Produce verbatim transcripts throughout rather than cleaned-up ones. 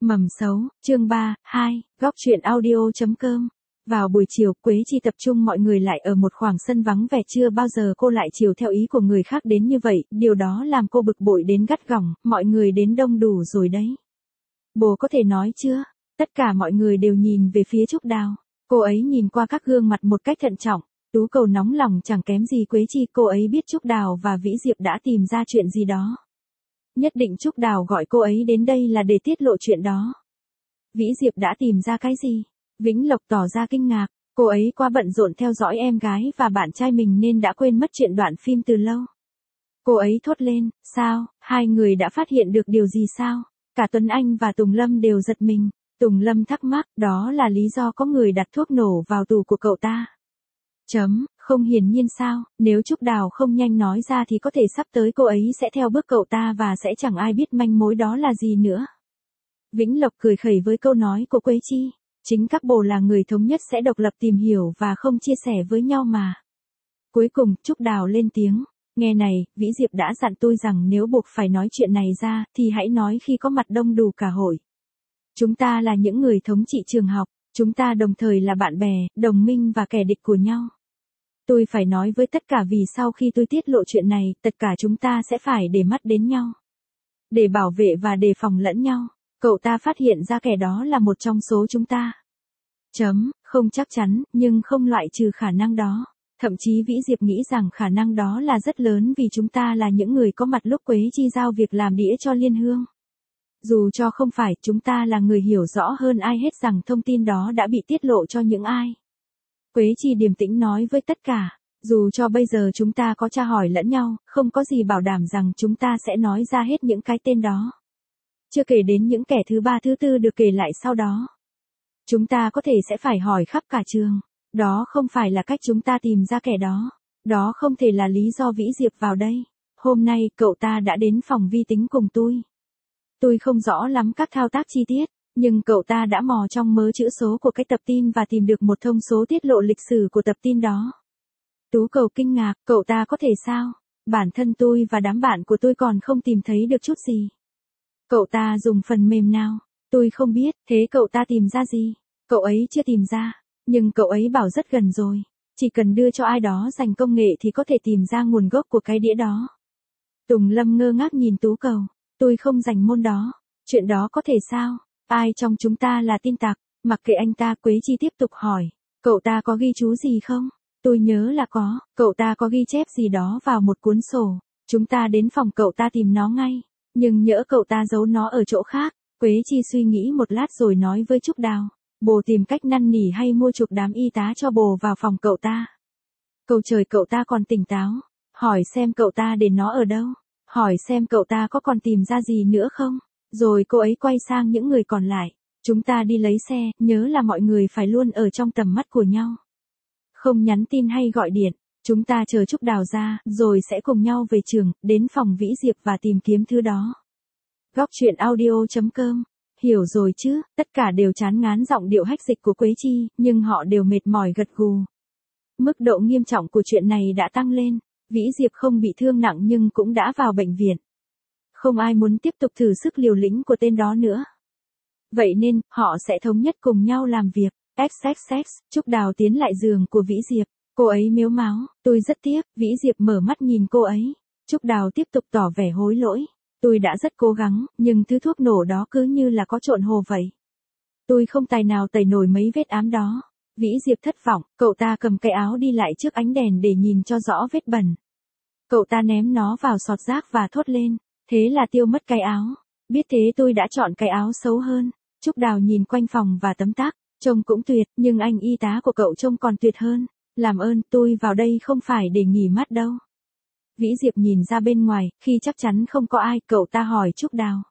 Mầm xấu, chương ba, hai, góc truyện audio.com. Vào buổi chiều, Quế Chi tập trung mọi người lại ở một khoảng sân vắng vẻ, chưa bao giờ cô lại chiều theo ý của người khác đến như vậy, điều đó làm cô bực bội đến gắt gỏng, mọi người đến đông đủ rồi đấy. Bố có thể nói chưa? Tất cả mọi người đều nhìn về phía Trúc Đào. Cô ấy nhìn qua các gương mặt một cách thận trọng. Tú Cầu nóng lòng chẳng kém gì Quế Chi, cô ấy biết Trúc Đào và Vĩ Diệp đã tìm ra chuyện gì đó. Nhất định Trúc Đào gọi cô ấy đến đây là để tiết lộ chuyện đó. Vĩ Diệp đã tìm ra cái gì? Vĩnh Lộc tỏ ra kinh ngạc, cô ấy quá bận rộn theo dõi em gái và bạn trai mình nên đã quên mất chuyện đoạn phim từ lâu. Cô ấy thốt lên, sao, hai người đã phát hiện được điều gì sao? Cả Tuấn Anh và Tùng Lâm đều giật mình. Tùng Lâm thắc mắc, đó là lý do có người đặt thuốc nổ vào tủ của cậu ta. Chấm, không hiển nhiên sao, nếu Trúc Đào không nhanh nói ra thì có thể sắp tới cô ấy sẽ theo bước cậu ta và sẽ chẳng ai biết manh mối đó là gì nữa. Vĩnh Lộc cười khẩy với câu nói của Quế Chi, chính các bồ là người thống nhất sẽ độc lập tìm hiểu và không chia sẻ với nhau mà. Cuối cùng, Trúc Đào lên tiếng, nghe này, Vĩ Diệp đã dặn tôi rằng nếu buộc phải nói chuyện này ra, thì hãy nói khi có mặt đông đủ cả hội. Chúng ta là những người thống trị trường học, chúng ta đồng thời là bạn bè, đồng minh và kẻ địch của nhau. Tôi phải nói với tất cả vì sau khi tôi tiết lộ chuyện này, tất cả chúng ta sẽ phải để mắt đến nhau. Để bảo vệ và đề phòng lẫn nhau. Cậu ta phát hiện ra kẻ đó là một trong số chúng ta. Chấm, không chắc chắn, nhưng không loại trừ khả năng đó. Thậm chí Vĩ Diệp nghĩ rằng khả năng đó là rất lớn vì chúng ta là những người có mặt lúc Quế Chi giao việc làm đĩa cho Liên Hương. Dù cho không phải, chúng ta là người hiểu rõ hơn ai hết rằng thông tin đó đã bị tiết lộ cho những ai. Quế Chi điềm tĩnh nói với tất cả, dù cho bây giờ chúng ta có tra hỏi lẫn nhau, không có gì bảo đảm rằng chúng ta sẽ nói ra hết những cái tên đó. Chưa kể đến những kẻ thứ ba thứ tư được kể lại sau đó. Chúng ta có thể sẽ phải hỏi khắp cả trường. Đó không phải là cách chúng ta tìm ra kẻ đó. Đó không thể là lý do Vĩ Diệp vào đây. Hôm nay, cậu ta đã đến phòng vi tính cùng tôi. Tôi không rõ lắm các thao tác chi tiết, nhưng cậu ta đã mò trong mớ chữ số của cái tập tin và tìm được một thông số tiết lộ lịch sử của tập tin đó. Tú Cầu kinh ngạc, cậu ta có thể sao? Bản thân tôi và đám bạn của tôi còn không tìm thấy được chút gì. Cậu ta dùng phần mềm nào? Tôi không biết, thế cậu ta tìm ra gì? Cậu ấy chưa tìm ra, nhưng cậu ấy bảo rất gần rồi. Chỉ cần đưa cho ai đó dành công nghệ thì có thể tìm ra nguồn gốc của cái đĩa đó. Tùng Lâm ngơ ngác nhìn Tú Cầu, tôi không dành môn đó. Chuyện đó có thể sao? Ai trong chúng ta là tin tặc? Mặc kệ anh ta, Quế Chi tiếp tục hỏi, cậu ta có ghi chú gì không? Tôi nhớ là có, cậu ta có ghi chép gì đó vào một cuốn sổ. Chúng ta đến phòng cậu ta tìm nó ngay. Nhưng nhỡ cậu ta giấu nó ở chỗ khác. Quế Chi suy nghĩ một lát rồi nói với Trúc Đào, bồ tìm cách năn nỉ hay mua chuộc đám y tá cho bồ vào phòng cậu ta. Cầu trời, cậu ta còn tỉnh táo. Hỏi xem cậu ta để nó ở đâu. Hỏi xem cậu ta có còn tìm ra gì nữa không. Rồi cô ấy quay sang những người còn lại. Chúng ta đi lấy xe, nhớ là mọi người phải luôn ở trong tầm mắt của nhau. Không nhắn tin hay gọi điện. Chúng ta chờ Trúc Đào ra, rồi sẽ cùng nhau về trường, đến phòng Vĩ Diệp và tìm kiếm thứ đó. Góc truyện audio.com. Hiểu rồi chứ, tất cả đều chán ngán giọng điệu hách dịch của Quế Chi, nhưng họ đều mệt mỏi gật gù. Mức độ nghiêm trọng của chuyện này đã tăng lên, Vĩ Diệp không bị thương nặng nhưng cũng đã vào bệnh viện. Không ai muốn tiếp tục thử sức liều lĩnh của tên đó nữa. Vậy nên, họ sẽ thống nhất cùng nhau làm việc. xx xx, Trúc Đào tiến lại giường của Vĩ Diệp. Cô ấy mếu máo, tôi rất tiếc, Vĩ Diệp mở mắt nhìn cô ấy. Trúc Đào tiếp tục tỏ vẻ hối lỗi. Tôi đã rất cố gắng, nhưng thứ thuốc nổ đó cứ như là có trộn hồ vậy. Tôi không tài nào tẩy nổi mấy vết ám đó. Vĩ Diệp thất vọng, cậu ta cầm cái áo đi lại trước ánh đèn để nhìn cho rõ vết bẩn. Cậu ta ném nó vào sọt rác và thốt lên, thế là tiêu mất cái áo. Biết thế tôi đã chọn cái áo xấu hơn. Trúc Đào nhìn quanh phòng và tấm tắc, trông cũng tuyệt, nhưng anh y tá của cậu trông còn tuyệt hơn. Làm ơn, tôi vào đây không phải để nghỉ mát đâu. Vĩ Diệp nhìn ra bên ngoài, khi chắc chắn không có ai, cậu ta hỏi Trúc Đào.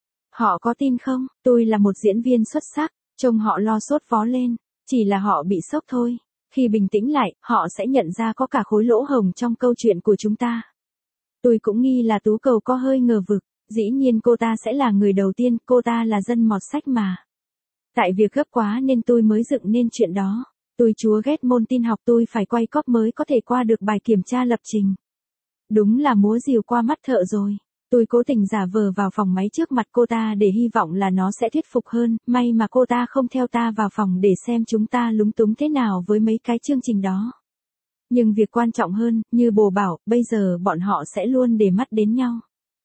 Họ có tin không? Tôi là một diễn viên xuất sắc, trông họ lo sốt vó lên, chỉ là họ bị sốc thôi. Khi bình tĩnh lại, họ sẽ nhận ra có cả khối lỗ hổng trong câu chuyện của chúng ta. Tôi cũng nghi là Tú Cầu có hơi ngờ vực, dĩ nhiên cô ta sẽ là người đầu tiên, cô ta là dân mọt sách mà. Tại việc gấp quá nên tôi mới dựng nên chuyện đó. Tôi chúa ghét môn tin học, tôi phải quay cóp mới có thể qua được bài kiểm tra lập trình. Đúng là múa rìu qua mắt thợ rồi. Tôi cố tình giả vờ vào phòng máy trước mặt cô ta để hy vọng là nó sẽ thuyết phục hơn, may mà cô ta không theo ta vào phòng để xem chúng ta lúng túng thế nào với mấy cái chương trình đó. Nhưng việc quan trọng hơn, như bồ bảo, bây giờ bọn họ sẽ luôn để mắt đến nhau.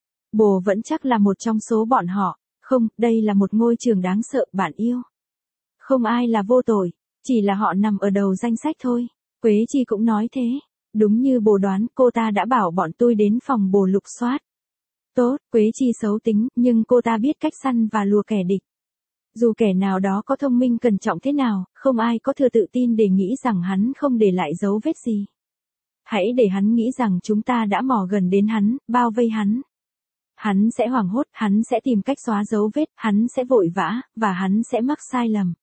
Bồ vẫn chắc là một trong số bọn họ. Không, đây là một ngôi trường đáng sợ, bạn yêu. Không ai là vô tội, chỉ là họ nằm ở đầu danh sách thôi. Quế Chi cũng nói thế. Đúng như bồ đoán, cô ta đã bảo bọn tôi đến phòng bồ lục soát. Tốt, Quế Chi xấu tính, nhưng cô ta biết cách săn và lùa kẻ địch. Dù kẻ nào đó có thông minh cẩn trọng thế nào, không ai có thừa tự tin để nghĩ rằng hắn không để lại dấu vết gì. Hãy để hắn nghĩ rằng chúng ta đã mò gần đến hắn, bao vây hắn. Hắn sẽ hoảng hốt, hắn sẽ tìm cách xóa dấu vết, hắn sẽ vội vã, và hắn sẽ mắc sai lầm.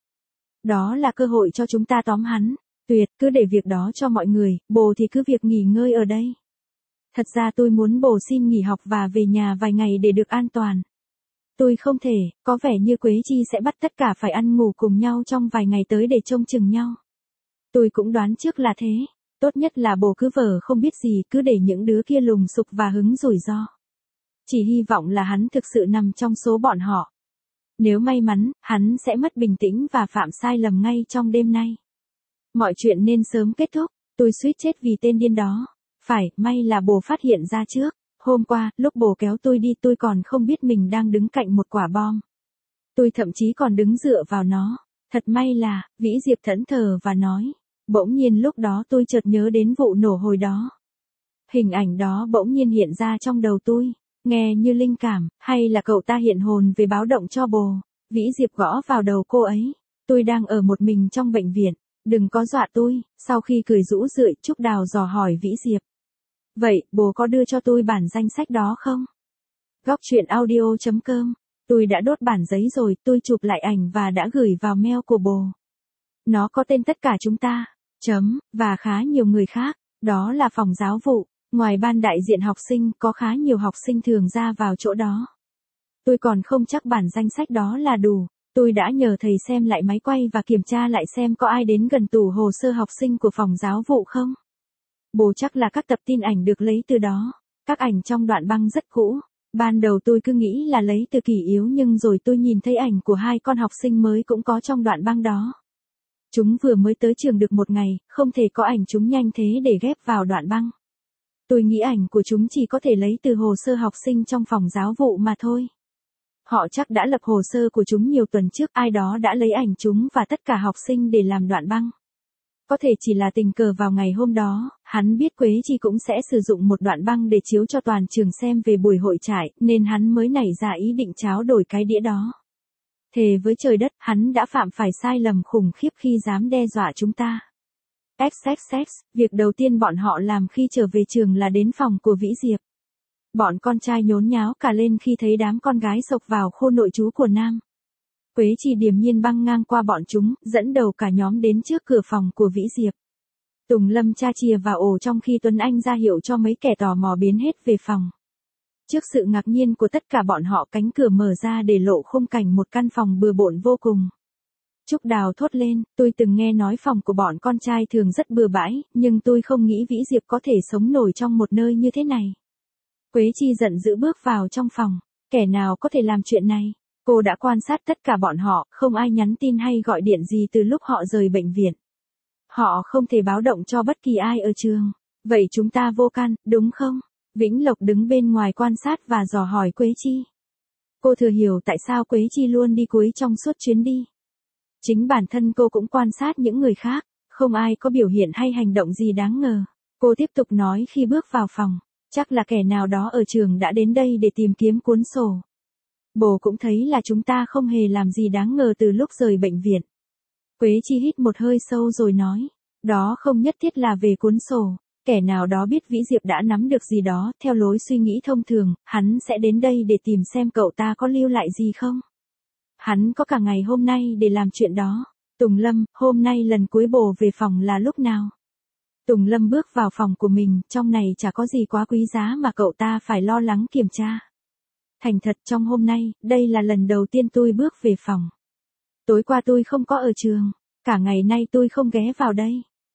Đó là cơ hội cho chúng ta tóm hắn. Tuyệt, cứ để việc đó cho mọi người, bồ thì cứ việc nghỉ ngơi ở đây. Thật ra tôi muốn bồ xin nghỉ học và về nhà vài ngày để được an toàn. Tôi không thể, có vẻ như Quế Chi sẽ bắt tất cả phải ăn ngủ cùng nhau trong vài ngày tới để trông chừng nhau. Tôi cũng đoán trước là thế. Tốt nhất là bồ cứ vờ không biết gì, cứ để những đứa kia lùng sục và hứng rủi ro. Chỉ hy vọng là hắn thực sự nằm trong số bọn họ. Nếu may mắn, hắn sẽ mất bình tĩnh và phạm sai lầm ngay trong đêm nay. Mọi chuyện nên sớm kết thúc, tôi suýt chết vì tên điên đó. Phải, may là bồ phát hiện ra trước. Hôm qua, lúc bồ kéo tôi đi tôi còn không biết mình đang đứng cạnh một quả bom. Tôi thậm chí còn đứng dựa vào nó. Thật may là, Vĩ Diệp thẫn thờ và nói. Bỗng nhiên lúc đó tôi chợt nhớ đến vụ nổ hồi đó. Hình ảnh đó bỗng nhiên hiện ra trong đầu tôi. Nghe như linh cảm, hay là cậu ta hiện hồn về báo động cho bồ. Vĩ Diệp gõ vào đầu cô ấy. Tôi đang ở một mình trong bệnh viện. Đừng có dọa tôi. Sau khi cười rũ rượi, Trúc Đào dò hỏi Vĩ Diệp. Vậy, bồ có đưa cho tôi bản danh sách đó không? Góc truyện audio chấm com. Tôi đã đốt bản giấy rồi, tôi chụp lại ảnh và đã gửi vào mail của bồ. Nó có tên tất cả chúng ta, chấm, và khá nhiều người khác. Đó là phòng giáo vụ. Ngoài ban đại diện học sinh, có khá nhiều học sinh thường ra vào chỗ đó. Tôi còn không chắc bản danh sách đó là đủ. Tôi đã nhờ thầy xem lại máy quay và kiểm tra lại xem có ai đến gần tủ hồ sơ học sinh của phòng giáo vụ không. Bồ chắc là các tập tin ảnh được lấy từ đó. Các ảnh trong đoạn băng rất cũ. Ban đầu tôi cứ nghĩ là lấy từ Kỷ Yếu nhưng rồi tôi nhìn thấy ảnh của hai con học sinh mới cũng có trong đoạn băng đó. Chúng vừa mới tới trường được một ngày, không thể có ảnh chúng nhanh thế để ghép vào đoạn băng. Tôi nghĩ ảnh của chúng chỉ có thể lấy từ hồ sơ học sinh trong phòng giáo vụ mà thôi. Họ chắc đã lập hồ sơ của chúng nhiều tuần trước, ai đó đã lấy ảnh chúng và tất cả học sinh để làm đoạn băng. Có thể chỉ là tình cờ vào ngày hôm đó, hắn biết Quế Chi cũng sẽ sử dụng một đoạn băng để chiếu cho toàn trường xem về buổi hội trại, nên hắn mới nảy ra ý định tráo đổi cái đĩa đó. Thề với trời đất, hắn đã phạm phải sai lầm khủng khiếp khi dám đe dọa chúng ta. ích ích ích, việc đầu tiên bọn họ làm khi trở về trường là đến phòng của Vĩ Diệp. Bọn con trai nhốn nháo cả lên khi thấy đám con gái xộc vào khu nội trú của Nam. Quế Chi điềm nhiên băng ngang qua bọn chúng, dẫn đầu cả nhóm đến trước cửa phòng của Vĩ Diệp. Tùng Lâm cha chìa vào ổ trong khi Tuấn Anh ra hiệu cho mấy kẻ tò mò biến hết về phòng. Trước sự ngạc nhiên của tất cả bọn họ, cánh cửa mở ra để lộ khung cảnh một căn phòng bừa bộn vô cùng. Trúc Đào thốt lên, tôi từng nghe nói phòng của bọn con trai thường rất bừa bãi, nhưng tôi không nghĩ Vĩ Diệp có thể sống nổi trong một nơi như thế này. Quế Chi giận dữ bước vào trong phòng. Kẻ nào có thể làm chuyện này? Cô đã quan sát tất cả bọn họ, không ai nhắn tin hay gọi điện gì từ lúc họ rời bệnh viện. Họ không thể báo động cho bất kỳ ai ở trường. Vậy chúng ta vô can, đúng không? Vĩnh Lộc đứng bên ngoài quan sát và dò hỏi Quế Chi. Cô thừa hiểu tại sao Quế Chi luôn đi cuối trong suốt chuyến đi. Chính bản thân cô cũng quan sát những người khác, không ai có biểu hiện hay hành động gì đáng ngờ. Cô tiếp tục nói khi bước vào phòng, chắc là kẻ nào đó ở trường đã đến đây để tìm kiếm cuốn sổ. Bồ cũng thấy là chúng ta không hề làm gì đáng ngờ từ lúc rời bệnh viện. Quế Chi hít một hơi sâu rồi nói, đó không nhất thiết là về cuốn sổ. Kẻ nào đó biết Vĩ Diệp đã nắm được gì đó, theo lối suy nghĩ thông thường, hắn sẽ đến đây để tìm xem cậu ta có lưu lại gì không. Hắn có cả ngày hôm nay để làm chuyện đó. Tùng Lâm, hôm nay lần cuối bồ về phòng là lúc nào? Tùng Lâm bước vào phòng của mình, trong này chả có gì quá quý giá mà cậu ta phải lo lắng kiểm tra. Thành thật, trong hôm nay, đây là lần đầu tiên tôi bước về phòng. Tối qua tôi không có ở trường, cả ngày nay tôi không ghé vào đây.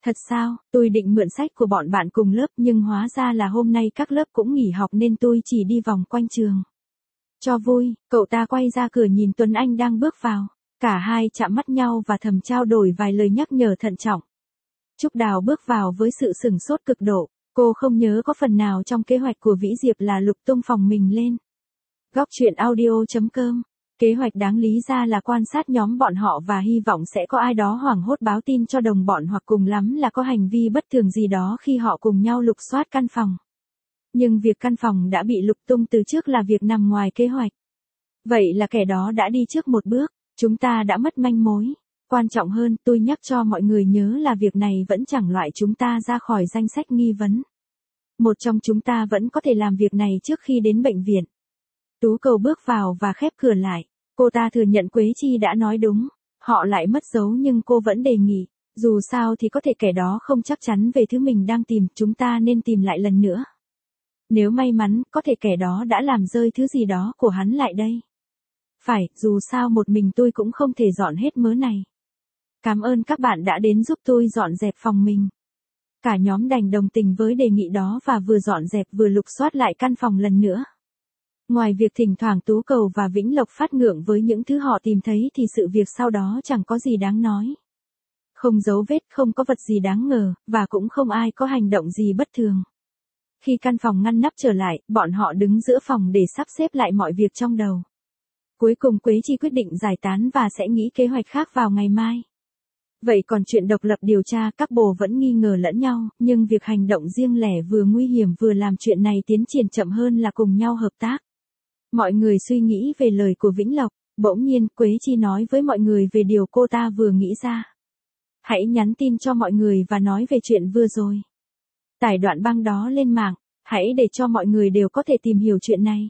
Thật sao, tôi định mượn sách của bọn bạn cùng lớp nhưng hóa ra là hôm nay các lớp cũng nghỉ học nên tôi chỉ đi vòng quanh trường. Cho vui, cậu ta quay ra cửa nhìn Tuấn Anh đang bước vào. Cả hai chạm mắt nhau và thầm trao đổi vài lời nhắc nhở thận trọng. Trúc Đào bước vào với sự sửng sốt cực độ. Cô không nhớ có phần nào trong kế hoạch của Vĩ Diệp là lục tung phòng mình lên. Góc truyện audio chấm com. Kế hoạch đáng lý ra là quan sát nhóm bọn họ và hy vọng sẽ có ai đó hoảng hốt báo tin cho đồng bọn hoặc cùng lắm là có hành vi bất thường gì đó khi họ cùng nhau lục soát căn phòng. Nhưng việc căn phòng đã bị lục tung từ trước là việc nằm ngoài kế hoạch. Vậy là kẻ đó đã đi trước một bước, chúng ta đã mất manh mối. Quan trọng hơn, tôi nhắc cho mọi người nhớ là việc này vẫn chẳng loại chúng ta ra khỏi danh sách nghi vấn. Một trong chúng ta vẫn có thể làm việc này trước khi đến bệnh viện. Tú Cầu bước vào và khép cửa lại. Cô ta thừa nhận Quế Chi đã nói đúng. Họ lại mất dấu nhưng cô vẫn đề nghị. Dù sao thì có thể kẻ đó không chắc chắn về thứ mình đang tìm, chúng ta nên tìm lại lần nữa. Nếu may mắn, có thể kẻ đó đã làm rơi thứ gì đó của hắn lại đây. Phải, dù sao một mình tôi cũng không thể dọn hết mớ này. Cảm ơn các bạn đã đến giúp tôi dọn dẹp phòng mình. Cả nhóm đành đồng tình với đề nghị đó và vừa dọn dẹp vừa lục soát lại căn phòng lần nữa. Ngoài việc thỉnh thoảng Tú Cầu và Vĩnh Lộc phát ngượng với những thứ họ tìm thấy thì sự việc sau đó chẳng có gì đáng nói. Không dấu vết, không có vật gì đáng ngờ, và cũng không ai có hành động gì bất thường. Khi căn phòng ngăn nắp trở lại, bọn họ đứng giữa phòng để sắp xếp lại mọi việc trong đầu. Cuối cùng Quế Chi quyết định giải tán và sẽ nghĩ kế hoạch khác vào ngày mai. Vậy còn chuyện độc lập điều tra, các bồ vẫn nghi ngờ lẫn nhau, nhưng việc hành động riêng lẻ vừa nguy hiểm vừa làm chuyện này tiến triển chậm hơn là cùng nhau hợp tác. Mọi người suy nghĩ về lời của Vĩnh Lộc, bỗng nhiên Quế Chi nói với mọi người về điều cô ta vừa nghĩ ra. Hãy nhắn tin cho mọi người và nói về chuyện vừa rồi. Tải đoạn băng đó lên mạng, hãy để cho mọi người đều có thể tìm hiểu chuyện này.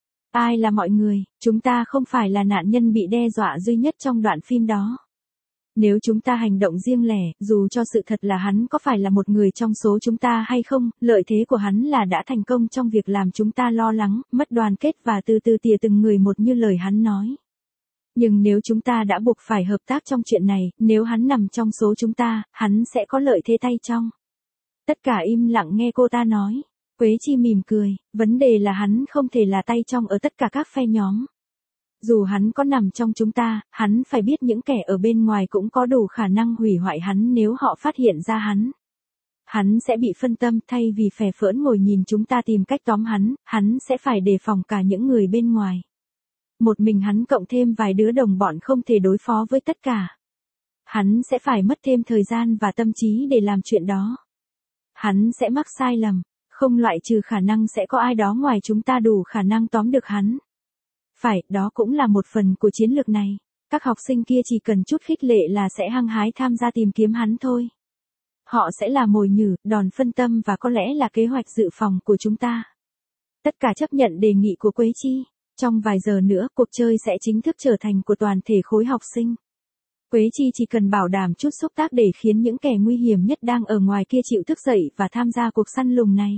Ai là mọi người, chúng ta không phải là nạn nhân bị đe dọa duy nhất trong đoạn phim đó. Nếu chúng ta hành động riêng lẻ, dù cho sự thật là hắn có phải là một người trong số chúng ta hay không, lợi thế của hắn là đã thành công trong việc làm chúng ta lo lắng, mất đoàn kết và từ từ tỉa từng người một như lời hắn nói. Nhưng nếu chúng ta đã buộc phải hợp tác trong chuyện này, nếu hắn nằm trong số chúng ta, hắn sẽ có lợi thế tay trong. Tất cả im lặng nghe cô ta nói. Quế Chi mỉm cười, vấn đề là hắn không thể là tay trong ở tất cả các phe nhóm. Dù hắn có nằm trong chúng ta, hắn phải biết những kẻ ở bên ngoài cũng có đủ khả năng hủy hoại hắn nếu họ phát hiện ra hắn. Hắn sẽ bị phân tâm thay vì phè phỡn ngồi nhìn chúng ta tìm cách tóm hắn, hắn sẽ phải đề phòng cả những người bên ngoài. Một mình hắn cộng thêm vài đứa đồng bọn không thể đối phó với tất cả. Hắn sẽ phải mất thêm thời gian và tâm trí để làm chuyện đó. Hắn sẽ mắc sai lầm, không loại trừ khả năng sẽ có ai đó ngoài chúng ta đủ khả năng tóm được hắn. Phải, đó cũng là một phần của chiến lược này. Các học sinh kia chỉ cần chút khích lệ là sẽ hăng hái tham gia tìm kiếm hắn thôi. Họ sẽ là mồi nhử, đòn phân tâm và có lẽ là kế hoạch dự phòng của chúng ta. Tất cả chấp nhận đề nghị của Quế Chi. Trong vài giờ nữa, cuộc chơi sẽ chính thức trở thành của toàn thể khối học sinh. Quế Chi chỉ cần bảo đảm chút xúc tác để khiến những kẻ nguy hiểm nhất đang ở ngoài kia chịu thức dậy và tham gia cuộc săn lùng này.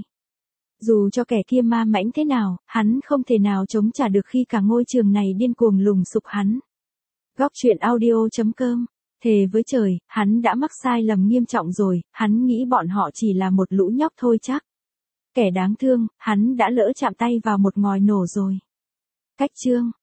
Dù cho kẻ kia ma mãnh thế nào, hắn không thể nào chống trả được khi cả ngôi trường này điên cuồng lùng sục hắn. Góc truyện audio chấm com. Thề với trời, hắn đã mắc sai lầm nghiêm trọng rồi, hắn nghĩ bọn họ chỉ là một lũ nhóc thôi chắc. Kẻ đáng thương, hắn đã lỡ chạm tay vào một ngòi nổ rồi. Cách chương